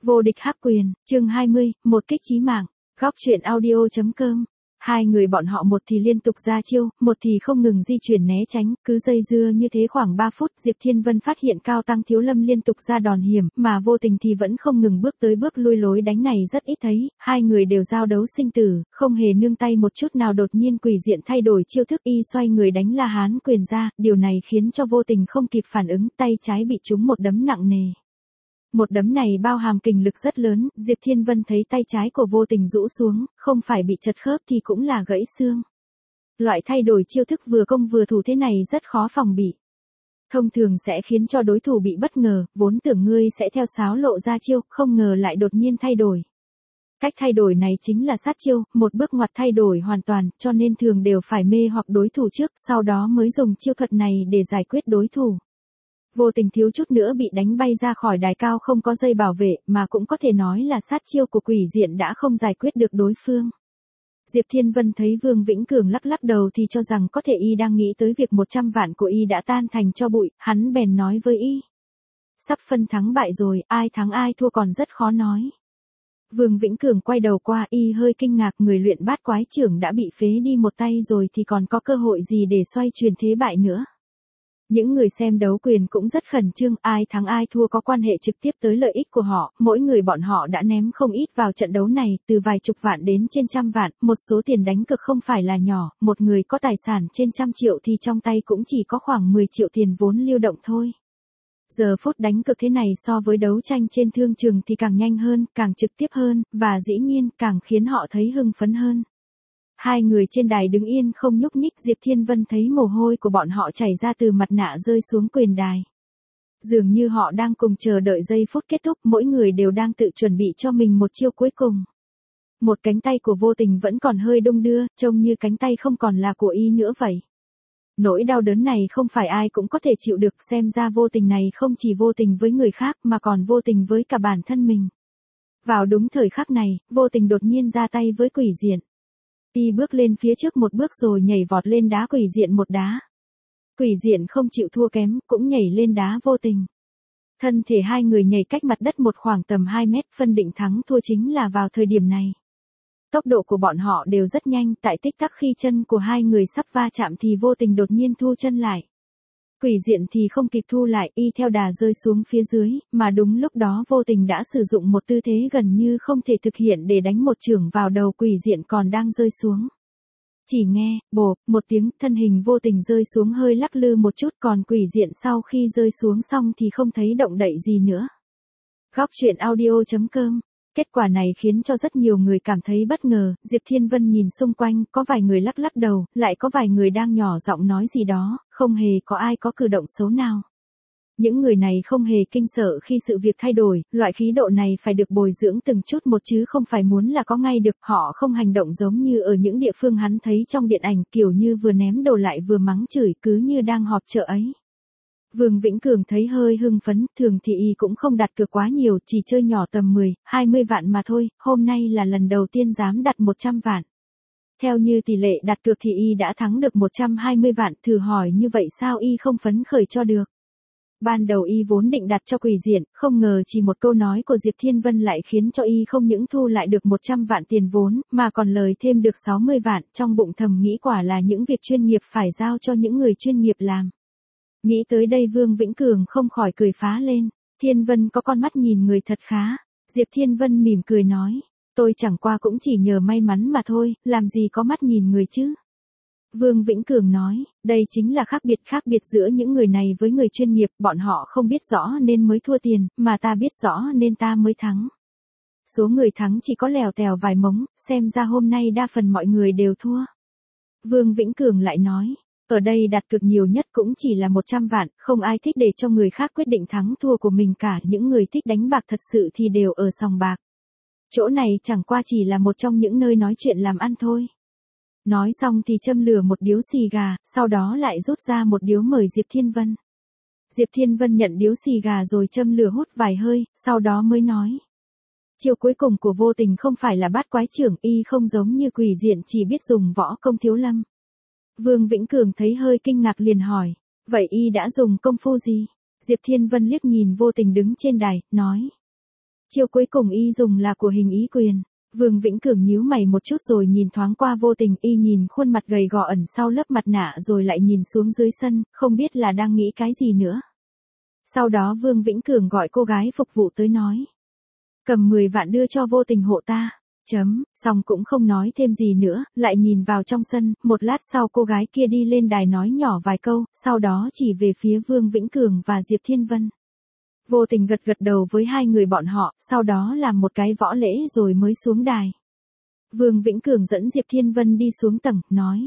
Vô địch hắc quyền, chương 20, một kích chí mạng. Góc truyện audio.com. Hai người bọn họ một thì liên tục ra chiêu, một thì không ngừng di chuyển né tránh, cứ dây dưa như thế khoảng 3 phút, Diệp Thiên Vân phát hiện Cao Tăng Thiếu Lâm liên tục ra đòn hiểm, mà Vô Tình thì vẫn không ngừng bước tới bước lui, lối đánh này rất ít thấy, hai người đều giao đấu sinh tử, không hề nương tay một chút nào. Đột nhiên Quỷ Diện thay đổi chiêu thức, y xoay người đánh La Hán quyền ra, điều này khiến cho Vô Tình không kịp phản ứng, tay trái bị trúng một đấm nặng nề. Một đấm này bao hàm kình lực rất lớn, Diệp Thiên Vân thấy tay trái của Vô Tình rũ xuống, không phải bị chật khớp thì cũng là gãy xương. Loại thay đổi chiêu thức vừa công vừa thủ thế này rất khó phòng bị. Thông thường sẽ khiến cho đối thủ bị bất ngờ, vốn tưởng ngươi sẽ theo sáo lộ ra chiêu, không ngờ lại đột nhiên thay đổi. Cách thay đổi này chính là sát chiêu, một bước ngoặt thay đổi hoàn toàn, cho nên thường đều phải mê hoặc đối thủ trước, sau đó mới dùng chiêu thuật này để giải quyết đối thủ. Vô Tình thiếu chút nữa bị đánh bay ra khỏi đài cao, không có dây bảo vệ, mà cũng có thể nói là sát chiêu của Quỷ Diện đã không giải quyết được đối phương. Diệp Thiên Vân thấy Vương Vĩnh Cường lắc lắc đầu thì cho rằng có thể y đang nghĩ tới việc 100 vạn của y đã tan thành tro bụi, hắn bèn nói với y. Sắp phân thắng bại rồi, ai thắng ai thua còn rất khó nói. Vương Vĩnh Cường quay đầu qua, y hơi kinh ngạc, người luyện bát quái trưởng đã bị phế đi một tay rồi thì còn có cơ hội gì để xoay chuyển thế bại nữa. Những người xem đấu quyền cũng rất khẩn trương, ai thắng ai thua có quan hệ trực tiếp tới lợi ích của họ, mỗi người bọn họ đã ném không ít vào trận đấu này, từ vài chục vạn đến trên trăm vạn, một số tiền đánh cược không phải là nhỏ, một người có tài sản trên trăm triệu thì trong tay cũng chỉ có khoảng 10 triệu tiền vốn lưu động thôi. Giờ phút đánh cược thế này so với đấu tranh trên thương trường thì càng nhanh hơn, càng trực tiếp hơn, và dĩ nhiên càng khiến họ thấy hưng phấn hơn. Hai người trên đài đứng yên không nhúc nhích, Diệp Thiên Vân thấy mồ hôi của bọn họ chảy ra từ mặt nạ rơi xuống quyền đài. Dường như họ đang cùng chờ đợi giây phút kết thúc, mỗi người đều đang tự chuẩn bị cho mình một chiêu cuối cùng. Một cánh tay của Vô Tình vẫn còn hơi đung đưa, trông như cánh tay không còn là của y nữa vậy. Nỗi đau đớn này không phải ai cũng có thể chịu được, xem ra Vô Tình này không chỉ vô tình với người khác mà còn vô tình với cả bản thân mình. Vào đúng thời khắc này, Vô Tình đột nhiên ra tay với Quỷ Diện. Y bước lên phía trước một bước rồi nhảy vọt lên đá Quỷ Diện một đá. Quỷ Diện không chịu thua kém, cũng nhảy lên đá Vô Tình. Thân thể hai người nhảy cách mặt đất một khoảng tầm 2 mét, phân định thắng thua chính là vào thời điểm này. Tốc độ của bọn họ đều rất nhanh, tại tích tắc khi chân của hai người sắp va chạm thì Vô Tình đột nhiên thu chân lại. Quỷ Diện thì không kịp thu lại, y theo đà rơi xuống phía dưới, mà đúng lúc đó Vô Tình đã sử dụng một tư thế gần như không thể thực hiện để đánh một chưởng vào đầu Quỷ Diện còn đang rơi xuống. Chỉ nghe, bộp, một tiếng, thân hình Vô Tình rơi xuống hơi lắc lư một chút, còn Quỷ Diện sau khi rơi xuống xong thì không thấy động đậy gì nữa. Góc truyện audio.com. Kết quả này khiến cho rất nhiều người cảm thấy bất ngờ, Diệp Thiên Vân nhìn xung quanh, có vài người lắc lắc đầu, lại có vài người đang nhỏ giọng nói gì đó, không hề có ai có cử động xấu nào. Những người này không hề kinh sợ khi sự việc thay đổi, loại khí độ này phải được bồi dưỡng từng chút một chứ không phải muốn là có ngay được, họ không hành động giống như ở những địa phương hắn thấy trong điện ảnh, kiểu như vừa ném đồ lại vừa mắng chửi, cứ như đang họp chợ ấy. Vương Vĩnh Cường thấy hơi hưng phấn, thường thì y cũng không đặt cược quá nhiều, chỉ chơi nhỏ tầm 10, 20 vạn mà thôi, hôm nay là lần đầu tiên dám đặt 100 vạn. Theo như tỷ lệ đặt cược thì y đã thắng được 120 vạn, thử hỏi như vậy sao y không phấn khởi cho được. Ban đầu y vốn định đặt cho Quỷ Diện, không ngờ chỉ một câu nói của Diệp Thiên Vân lại khiến cho y không những thu lại được 100 vạn tiền vốn, mà còn lời thêm được 60 vạn, trong bụng thầm nghĩ quả là những việc chuyên nghiệp phải giao cho những người chuyên nghiệp làm. Nghĩ tới đây Vương Vĩnh Cường không khỏi cười phá lên, Thiên Vân có con mắt nhìn người thật khá. Diệp Thiên Vân mỉm cười nói, tôi chẳng qua cũng chỉ nhờ may mắn mà thôi, làm gì có mắt nhìn người chứ. Vương Vĩnh Cường nói, đây chính là khác biệt giữa những người này với người chuyên nghiệp, bọn họ không biết rõ nên mới thua tiền, mà ta biết rõ nên ta mới thắng. Số người thắng chỉ có lèo tèo vài mống, xem ra hôm nay đa phần mọi người đều thua. Vương Vĩnh Cường lại nói, ở đây đặt cược nhiều nhất cũng chỉ là 100 vạn, không ai thích để cho người khác quyết định thắng thua của mình cả, những người thích đánh bạc thật sự thì đều ở sòng bạc. Chỗ này chẳng qua chỉ là một trong những nơi nói chuyện làm ăn thôi. Nói xong thì châm lửa một điếu xì gà, sau đó lại rút ra một điếu mời Diệp Thiên Vân. Diệp Thiên Vân nhận điếu xì gà rồi châm lửa hút vài hơi, sau đó mới nói. Chiêu cuối cùng của Vô Tình không phải là bát quái trưởng, y không giống như Quỷ Diện chỉ biết dùng võ công thiếu lâm. Vương Vĩnh Cường thấy hơi kinh ngạc liền hỏi, vậy y đã dùng công phu gì? Diệp Thiên Vân liếc nhìn Vô Tình đứng trên đài, nói. Chiêu cuối cùng y dùng là của hình ý quyền. Vương Vĩnh Cường nhíu mày một chút rồi nhìn thoáng qua Vô Tình, y nhìn khuôn mặt gầy gò ẩn sau lớp mặt nạ rồi lại nhìn xuống dưới sân, không biết là đang nghĩ cái gì nữa. Sau đó Vương Vĩnh Cường gọi cô gái phục vụ tới nói. Cầm 10 vạn đưa cho Vô Tình hộ ta. Xong cũng không nói thêm gì nữa, lại nhìn vào trong sân, một lát sau cô gái kia đi lên đài nói nhỏ vài câu, sau đó chỉ về phía Vương Vĩnh Cường và Diệp Thiên Vân. Vô Tình gật gật đầu với hai người bọn họ, sau đó làm một cái võ lễ rồi mới xuống đài. Vương Vĩnh Cường dẫn Diệp Thiên Vân đi xuống tầng, nói.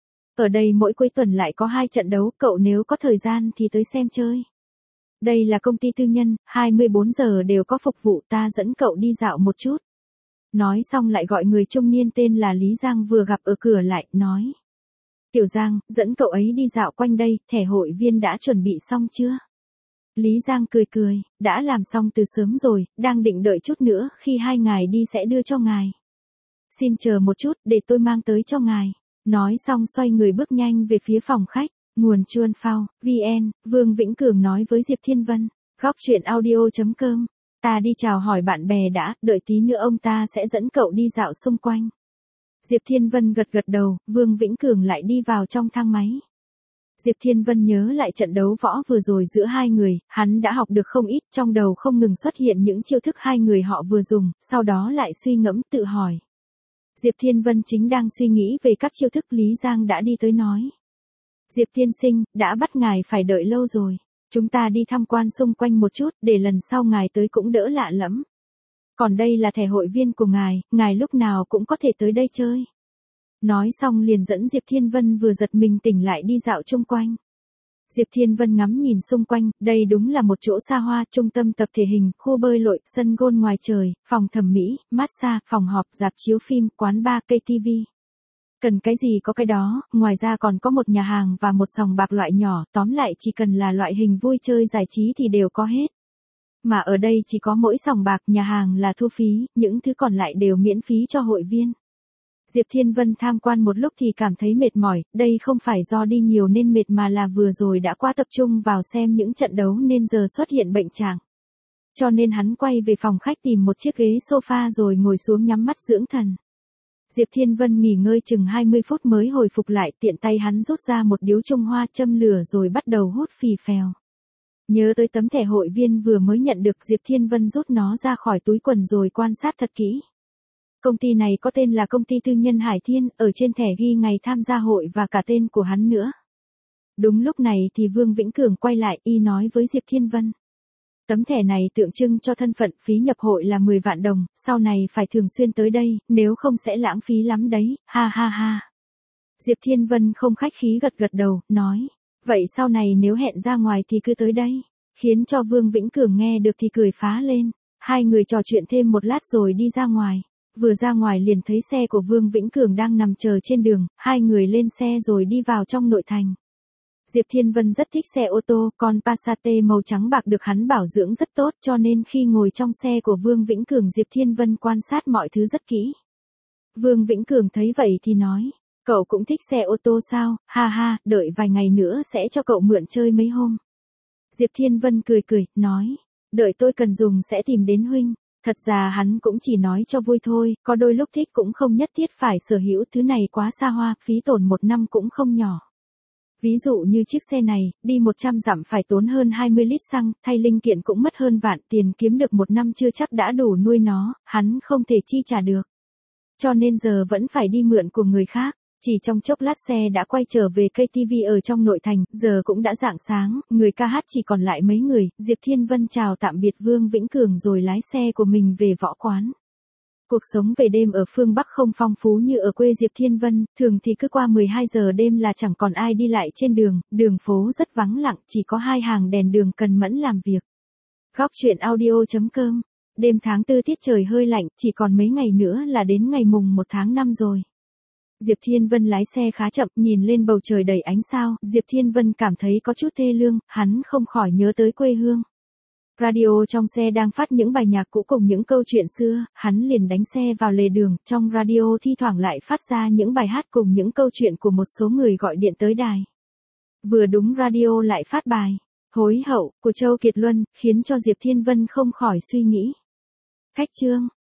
Ở đây mỗi cuối tuần lại có 2 trận đấu, cậu nếu có thời gian thì tới xem chơi. Đây là công ty tư nhân, 24 giờ đều có phục vụ, ta dẫn cậu đi dạo một chút. Nói xong lại gọi người trung niên tên là Lý Giang vừa gặp ở cửa lại, nói. Tiểu Giang, dẫn cậu ấy đi dạo quanh đây, thẻ hội viên đã chuẩn bị xong chưa? Lý Giang cười cười, đã làm xong từ sớm rồi, đang định đợi chút nữa, khi hai ngài đi sẽ đưa cho ngài. Xin chờ một chút, để tôi mang tới cho ngài. Nói xong xoay người bước nhanh về phía phòng khách. Nguồn Chuan Phao, VN, Vương Vĩnh Cường nói với Diệp Thiên Vân. Góc truyện audio.com. Ta đi chào hỏi bạn bè đã, đợi tí nữa ông ta sẽ dẫn cậu đi dạo xung quanh. Diệp Thiên Vân gật gật đầu, Vương Vĩnh Cường lại đi vào trong thang máy. Diệp Thiên Vân nhớ lại trận đấu võ vừa rồi giữa hai người, hắn đã học được không ít, trong đầu không ngừng xuất hiện những chiêu thức hai người họ vừa dùng, sau đó lại suy ngẫm tự hỏi. Diệp Thiên Vân chính đang suy nghĩ về các chiêu thức, Lý Giang đã đi tới nói. Diệp tiên sinh, đã bắt ngài phải đợi lâu rồi. Chúng ta đi tham quan xung quanh một chút, để lần sau ngài tới cũng đỡ lạ lẫm. Còn đây là thẻ hội viên của ngài lúc nào cũng có thể tới đây chơi. Nói xong liền dẫn Diệp Thiên Vân vừa giật mình tỉnh lại đi dạo chung quanh. Diệp Thiên Vân ngắm nhìn xung quanh, đây đúng là một chỗ xa hoa, trung tâm tập thể hình, khu bơi lội, sân golf ngoài trời, phòng thẩm mỹ, massage, phòng họp, rạp chiếu phim, quán bar, cây TV. Cần cái gì có cái đó, ngoài ra còn có một nhà hàng và một sòng bạc loại nhỏ, tóm lại chỉ cần là loại hình vui chơi giải trí thì đều có hết. Mà ở đây chỉ có mỗi sòng bạc, nhà hàng là thu phí, những thứ còn lại đều miễn phí cho hội viên. Diệp Thiên Vân tham quan một lúc thì cảm thấy mệt mỏi, đây không phải do đi nhiều nên mệt mà là vừa rồi đã quá tập trung vào xem những trận đấu nên giờ xuất hiện bệnh trạng. Cho nên hắn quay về phòng khách tìm một chiếc ghế sofa rồi ngồi xuống nhắm mắt dưỡng thần. Diệp Thiên Vân nghỉ ngơi chừng 20 phút mới hồi phục lại, tiện tay hắn rút ra một điếu Trung Hoa châm lửa rồi bắt đầu hút phì phèo. Nhớ tới tấm thẻ hội viên vừa mới nhận được, Diệp Thiên Vân rút nó ra khỏi túi quần rồi quan sát thật kỹ. Công ty này có tên là công ty tư nhân Hải Thiên, ở trên thẻ ghi ngày tham gia hội và cả tên của hắn nữa. Đúng lúc này thì Vương Vĩnh Cường quay lại, y nói với Diệp Thiên Vân. Tấm thẻ này tượng trưng cho thân phận, phí nhập hội là 10 vạn đồng, sau này phải thường xuyên tới đây, nếu không sẽ lãng phí lắm đấy, ha ha ha. Diệp Thiên Vân không khách khí gật gật đầu, nói, vậy sau này nếu hẹn ra ngoài thì cứ tới đây, khiến cho Vương Vĩnh Cường nghe được thì cười phá lên. Hai người trò chuyện thêm một lát rồi đi ra ngoài. Vừa ra ngoài liền thấy xe của Vương Vĩnh Cường đang nằm chờ trên đường, hai người lên xe rồi đi vào trong nội thành. Diệp Thiên Vân rất thích xe ô tô, con Passat màu trắng bạc được hắn bảo dưỡng rất tốt cho nên khi ngồi trong xe của Vương Vĩnh Cường Diệp Thiên Vân quan sát mọi thứ rất kỹ. Vương Vĩnh Cường thấy vậy thì nói, cậu cũng thích xe ô tô sao, ha ha, đợi vài ngày nữa sẽ cho cậu mượn chơi mấy hôm. Diệp Thiên Vân cười cười, nói, đợi tôi cần dùng sẽ tìm đến huynh. Thật ra hắn cũng chỉ nói cho vui thôi, có đôi lúc thích cũng không nhất thiết phải sở hữu, thứ này quá xa hoa, phí tổn một năm cũng không nhỏ. Ví dụ như chiếc xe này, đi 100 dặm phải tốn hơn 20 lít xăng, thay linh kiện cũng mất hơn vạn, tiền kiếm được một năm chưa chắc đã đủ nuôi nó, hắn không thể chi trả được. Cho nên giờ vẫn phải đi mượn của người khác. Chỉ trong chốc lát xe đã quay trở về cây TV ở trong nội thành, giờ cũng đã rạng sáng, người ca hát chỉ còn lại mấy người, Diệp Thiên Vân chào tạm biệt Vương Vĩnh Cường rồi lái xe của mình về võ quán. Cuộc sống về đêm ở phương Bắc không phong phú như ở quê Diệp Thiên Vân, thường thì cứ qua 12 giờ đêm là chẳng còn ai đi lại trên đường, đường phố rất vắng lặng, chỉ có 2 hàng đèn đường cần mẫn làm việc. Góc truyện audio.com. Đêm tháng 4 tiết trời hơi lạnh, chỉ còn mấy ngày nữa là đến ngày mùng 1 tháng 5 rồi. Diệp Thiên Vân lái xe khá chậm, nhìn lên bầu trời đầy ánh sao, Diệp Thiên Vân cảm thấy có chút thê lương, hắn không khỏi nhớ tới quê hương. Radio trong xe đang phát những bài nhạc cũ cùng những câu chuyện xưa, hắn liền đánh xe vào lề đường, trong radio thi thoảng lại phát ra những bài hát cùng những câu chuyện của một số người gọi điện tới đài. Vừa đúng radio lại phát bài Hối hậu của Châu Kiệt Luân, khiến cho Diệp Thiên Vân không khỏi suy nghĩ. Khách trương.